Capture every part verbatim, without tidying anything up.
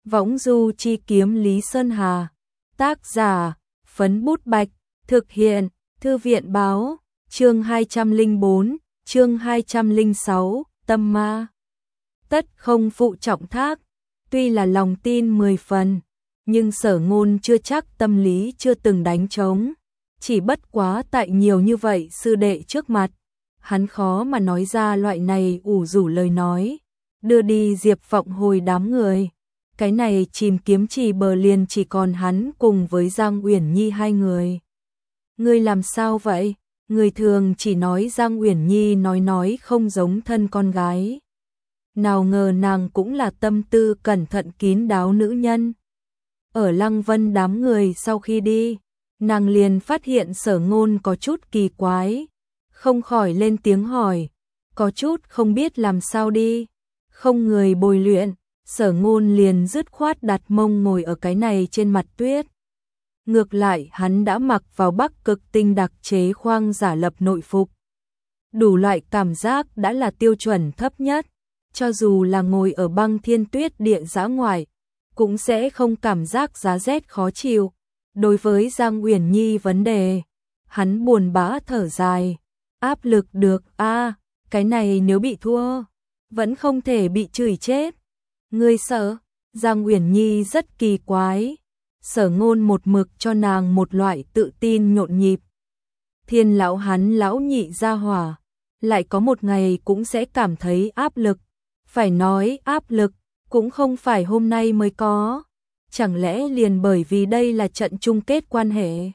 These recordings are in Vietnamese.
Võng du chi kiếm Lý Sơn Hà. Tác giả, Phấn Bút Bạch. Thực hiện, Thư viện báo. Chương hai trăm lẻ bốn, chương hai trăm lẻ sáu, tâm ma. Tất không phụ trọng thác. Tuy là lòng tin mười phần, nhưng Sở Ngôn chưa chắc tâm lý chưa từng đánh trống. Chỉ bất quá tại nhiều như vậy sư đệ trước mặt, hắn khó mà nói ra loại này ủ rủ lời nói, đưa đi Diệp Vọng Hồi đám người. Cái này chìm kiếm trì bờ liền chỉ còn hắn cùng với Giang Uyển Nhi hai người. Ngươi làm sao vậy? Người thường chỉ nói Giang Uyển Nhi nói nói không giống thân con gái. Nào ngờ nàng cũng là tâm tư cẩn thận kín đáo nữ nhân. Ở Lăng Vân đám người sau khi đi, nàng liền phát hiện Sở Ngôn có chút kỳ quái, không khỏi lên tiếng hỏi, có chút không biết làm sao đi. Không người bồi luyện, Sở Ngôn liền dứt khoát đặt mông ngồi ở cái này trên mặt tuyết. Ngược lại hắn đã mặc vào Bắc Cực Tinh đặc chế khoang giả lập nội phục. Đủ loại cảm giác đã là tiêu chuẩn thấp nhất, cho dù là ngồi ở băng thiên tuyết địa dã ngoại, cũng sẽ không cảm giác giá rét khó chịu. Đối với Giang Uyển Nhi vấn đề, hắn buồn bã thở dài, áp lực được a, à, cái này nếu bị thua, vẫn không thể bị chửi chết. Ngươi sợ? Giang Uyển Nhi rất kỳ quái. Sở Ngôn một mực cho nàng một loại tự tin nhộn nhịp. Thiên lão hắn lão nhị gia hỏa, lại có một ngày cũng sẽ cảm thấy áp lực. Phải nói áp lực, cũng không phải hôm nay mới có. Chẳng lẽ liền bởi vì đây là trận chung kết quan hệ?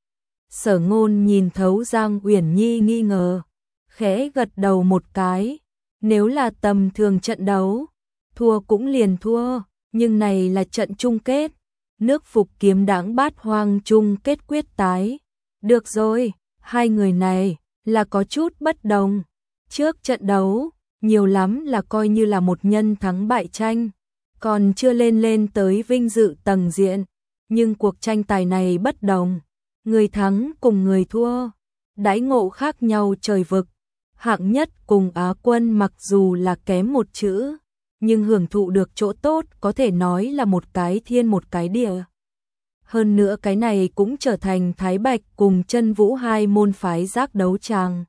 Sở Ngôn nhìn thấu Giang Uyển Nhi nghi ngờ, khẽ gật đầu một cái. Nếu là tầm thường trận đấu, thua cũng liền thua, nhưng này là trận chung kết. Nước Phục Kiếm Đãng Bát Hoang chung kết quyết tái. Được rồi, hai người này là có chút bất đồng. Trước trận đấu, nhiều lắm là coi như là một nhân thắng bại tranh, còn chưa lên lên tới vinh dự tầng diện. Nhưng cuộc tranh tài này bất đồng, người thắng cùng người thua, đãi ngộ khác nhau trời vực. Hạng nhất cùng Á quân mặc dù là kém một chữ, nhưng hưởng thụ được chỗ tốt có thể nói là một cái thiên một cái địa. Hơn nữa cái này cũng trở thành Thái Bạch cùng Chân Vũ hai môn phái giác đấu tràng.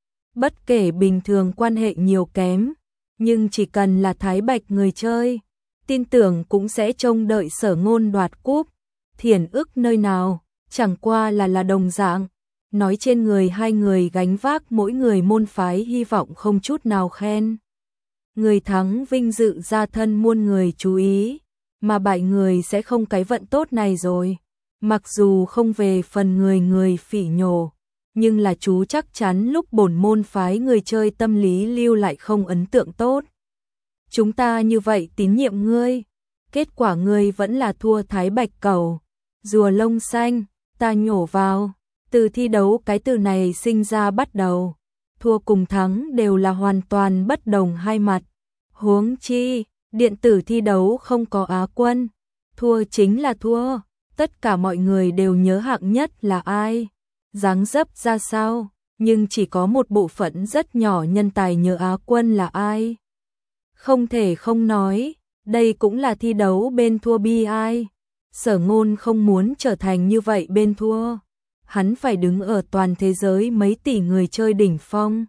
Bất kể bình thường quan hệ nhiều kém, nhưng chỉ cần là Thái Bạch người chơi, tin tưởng cũng sẽ trông đợi Sở Ngôn đoạt cúp. Thiển ức nơi nào, chẳng qua là là đồng dạng. Nói trên người hai người gánh vác mỗi người môn phái hy vọng không chút nào khen. Người thắng vinh dự ra thân muôn người chú ý, mà bại người sẽ không cái vận tốt này rồi. Mặc dù không về phần người người phỉ nhổ, nhưng là chú chắc chắn lúc bổn môn phái người chơi tâm lý lưu lại không ấn tượng tốt. Chúng ta như vậy tín nhiệm ngươi, kết quả ngươi vẫn là thua Thái Bạch cầu. Rùa lông xanh, ta nhổ vào. Từ thi đấu cái từ này sinh ra bắt đầu, thua cùng thắng đều là hoàn toàn bất đồng hai mặt. Huống chi, điện tử thi đấu không có Á quân, thua chính là thua, tất cả mọi người đều nhớ hạng nhất là ai, dáng dấp ra sao, nhưng chỉ có một bộ phận rất nhỏ nhân tài nhớ Á quân là ai. Không thể không nói, đây cũng là thi đấu bên thua bi ai. Sở Ngôn không muốn trở thành như vậy bên thua. Hắn phải đứng ở toàn thế giới mấy tỷ người chơi đỉnh phong.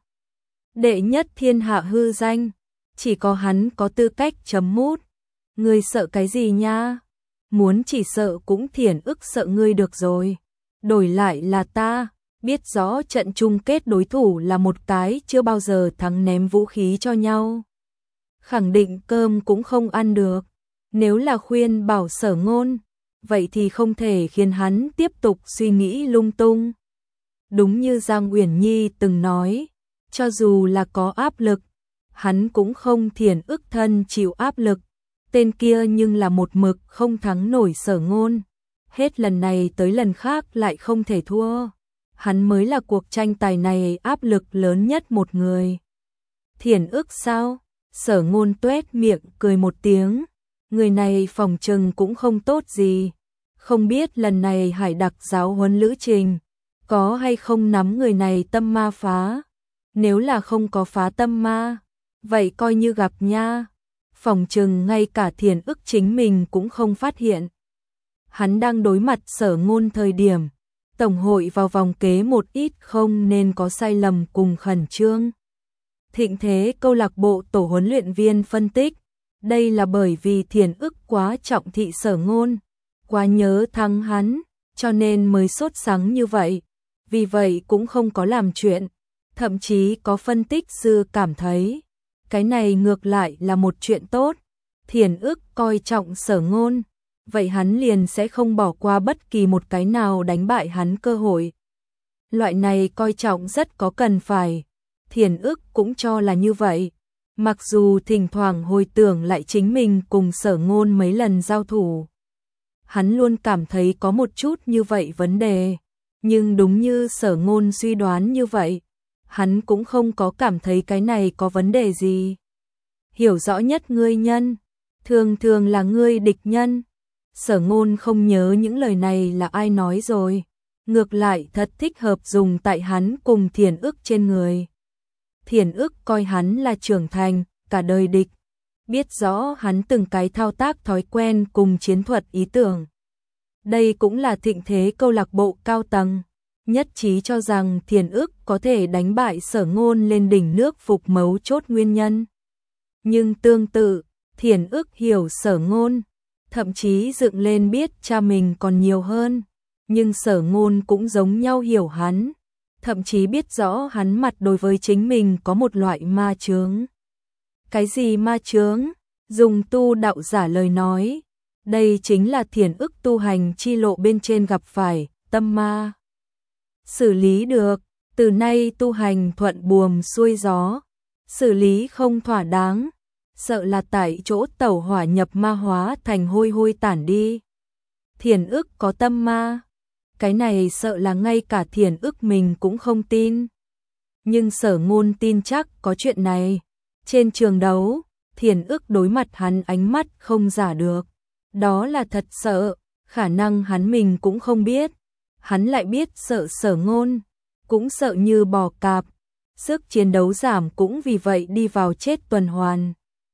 Đệ nhất thiên hạ hư danh, chỉ có hắn có tư cách chấm mút. Ngươi sợ cái gì nha? Muốn chỉ sợ cũng Thiển ức sợ ngươi được rồi. Đổi lại là ta, biết rõ trận chung kết đối thủ là một cái chưa bao giờ thắng ném vũ khí cho nhau. Khẳng định cơm cũng không ăn được. Nếu là khuyên bảo Sở Ngôn, vậy thì không thể khiến hắn tiếp tục suy nghĩ lung tung. Đúng như Giang Uyển Nhi từng nói, cho dù là có áp lực, hắn cũng không Thiển ức thân chịu áp lực. Tên kia nhưng là một mực không thắng nổi Sở Ngôn. Hết lần này tới lần khác lại không thể thua. Hắn mới là cuộc tranh tài này áp lực lớn nhất một người. Thiển ức sao? Sở Ngôn tuét miệng cười một tiếng. Người này phòng trừng cũng không tốt gì. Không biết lần này Hải Đặc giáo huấn lữ trình, có hay không nắm người này tâm ma phá. Nếu là không có phá tâm ma, vậy coi như gặp nha. Phòng chừng ngay cả Thiền Ức chính mình cũng không phát hiện. Hắn đang đối mặt Sở Ngôn thời điểm, Tổng hội vào vòng kế một ít không nên có sai lầm cùng khẩn trương. Thịnh Thế câu lạc bộ tổ huấn luyện viên phân tích, đây là bởi vì Thiền Ức quá trọng thị Sở Ngôn, quá nhớ thắng hắn, cho nên mới sốt sắng như vậy, vì vậy cũng không có làm chuyện. Thậm chí có phân tích sư cảm thấy, cái này ngược lại là một chuyện tốt. Thiền Ức coi trọng Sở Ngôn, vậy hắn liền sẽ không bỏ qua bất kỳ một cái nào đánh bại hắn cơ hội. Loại này coi trọng rất có cần phải. Thiền Ức cũng cho là như vậy. Mặc dù thỉnh thoảng hồi tưởng lại chính mình cùng Sở Ngôn mấy lần giao thủ, hắn luôn cảm thấy có một chút như vậy vấn đề, nhưng đúng như Sở Ngôn suy đoán như vậy, hắn cũng không có cảm thấy cái này có vấn đề gì. Hiểu rõ nhất ngươi nhân, thường thường là ngươi địch nhân. Sở Ngôn không nhớ những lời này là ai nói rồi, ngược lại thật thích hợp dùng tại hắn cùng Thiền Ức trên người. Thiền Ức coi hắn là trưởng thành, cả đời địch, biết rõ hắn từng cái thao tác thói quen cùng chiến thuật ý tưởng. Đây cũng là Thịnh Thế câu lạc bộ cao tầng nhất trí cho rằng Thiền Ức có thể đánh bại Sở Ngôn lên đỉnh nước phục mấu chốt nguyên nhân. Nhưng tương tự, Thiền Ức hiểu Sở Ngôn, thậm chí dựng lên biết cha mình còn nhiều hơn, nhưng Sở Ngôn cũng giống nhau hiểu hắn, thậm chí biết rõ hắn mặt đối với chính mình có một loại ma chướng. Cái gì ma chướng? Dùng tu đạo giả lời nói, đây chính là Thiền Ức tu hành chi lộ bên trên gặp phải tâm ma. Xử lý được, từ nay tu hành thuận buồm xuôi gió, xử lý không thỏa đáng, sợ là tại chỗ tẩu hỏa nhập ma hóa thành hôi hôi tản đi. Thiền Ức có tâm ma, cái này sợ là ngay cả Thiền Ức mình cũng không tin. Nhưng Sở Ngôn tin chắc có chuyện này. Trên trường đấu, Thiền Ức đối mặt hắn ánh mắt không giả được. Đó là thật sợ, khả năng hắn mình cũng không biết. Hắn lại biết sợ Sở Ngôn, cũng sợ như bò cạp. Sức chiến đấu giảm cũng vì vậy đi vào chết tuần hoàn.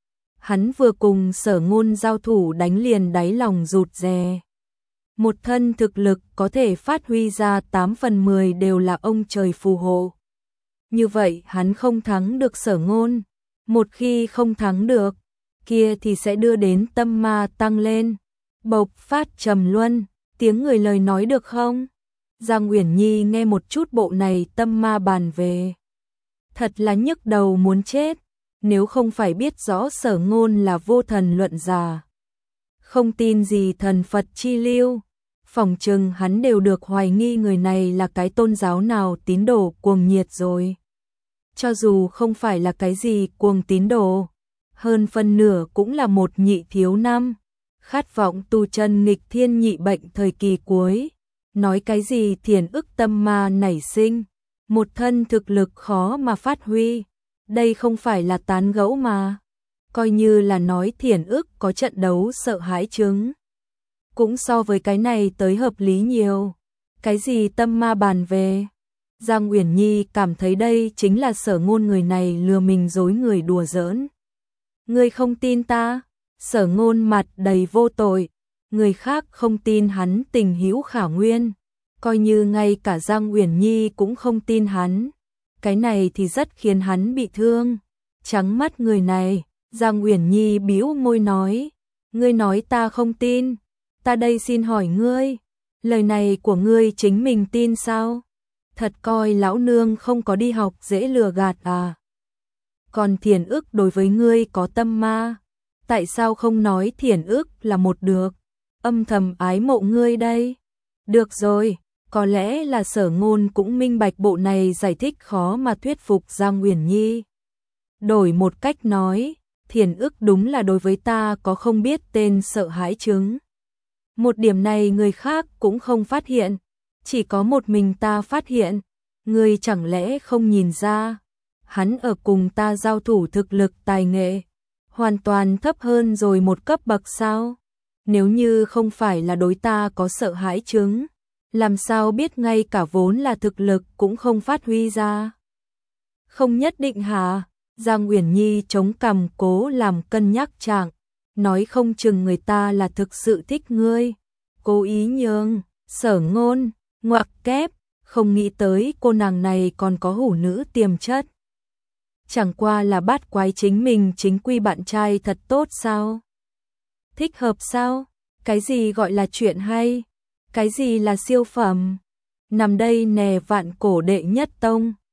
Hắn vừa cùng Sở Ngôn giao thủ đánh liền đáy lòng rụt rè. Một thân thực lực có thể phát huy ra tám phần mười đều là ông trời phù hộ. Như vậy hắn không thắng được Sở Ngôn. Một khi không thắng được, kia thì sẽ đưa đến tâm ma tăng lên. Bộc phát trầm luân, tiếng người lời nói được không? Giang Uyển Nhi nghe một chút bộ này tâm ma bàn về. Thật là nhức đầu muốn chết, nếu không phải biết rõ Sở Ngôn là vô thần luận giả. Không tin gì thần Phật chi lưu, phỏng chừng hắn đều được hoài nghi người này là cái tôn giáo nào tín đồ cuồng nhiệt rồi. Cho dù không phải là cái gì cuồng tín đồ, hơn phân nửa cũng là một nhị thiếu năm, khát vọng tu chân nghịch thiên nhị bệnh thời kỳ cuối. Nói cái gì Thiền Ức tâm ma nảy sinh, một thân thực lực khó mà phát huy, đây không phải là tán gẫu mà. Coi như là nói Thiền Ức có trận đấu sợ hãi chứng, cũng so với cái này tới hợp lý nhiều. Cái gì tâm ma bàn về? Giang Uyển Nhi cảm thấy đây chính là Sở Ngôn người này lừa mình dối người đùa giỡn. Ngươi không tin ta? Sở Ngôn mặt đầy vô tội, người khác không tin hắn tình hữu khả nguyên, coi như ngay cả Giang Uyển Nhi cũng không tin hắn. Cái này thì rất khiến hắn bị thương. Trắng mắt người này, Giang Uyển Nhi bĩu môi nói, ngươi nói ta không tin, ta đây xin hỏi ngươi, lời này của ngươi chính mình tin sao? Thật coi lão nương không có đi học dễ lừa gạt à? Còn Thiền Ức đối với ngươi có tâm ma, tại sao không nói Thiền Ức là một được, âm thầm ái mộ ngươi đây? Được rồi, có lẽ là Sở Ngôn cũng minh bạch bộ này giải thích khó mà thuyết phục Giang Uyển Nhi. Đổi một cách nói, Thiền Ức đúng là đối với ta có không biết tên sợ hãi chứng. Một điểm này người khác cũng không phát hiện, chỉ có một mình ta phát hiện. Ngươi chẳng lẽ không nhìn ra, hắn ở cùng ta giao thủ thực lực tài nghệ, hoàn toàn thấp hơn rồi một cấp bậc sao? Nếu như không phải là đối ta có sợ hãi chứng, làm sao biết ngay cả vốn là thực lực cũng không phát huy ra? Không nhất định hả? Giang Uyển Nhi chống cằm cố làm cân nhắc trạng, nói không chừng người ta là thực sự thích ngươi, cố ý nhường. Sở Ngôn ngoặc kép, không nghĩ tới cô nàng này còn có hủ nữ tiềm chất. Chẳng qua là bát quái chính mình chính quy bạn trai thật tốt sao? Thích hợp sao? Cái gì gọi là chuyện hay? Cái gì là siêu phẩm? Nằm đây nè vạn cổ đệ nhất tông.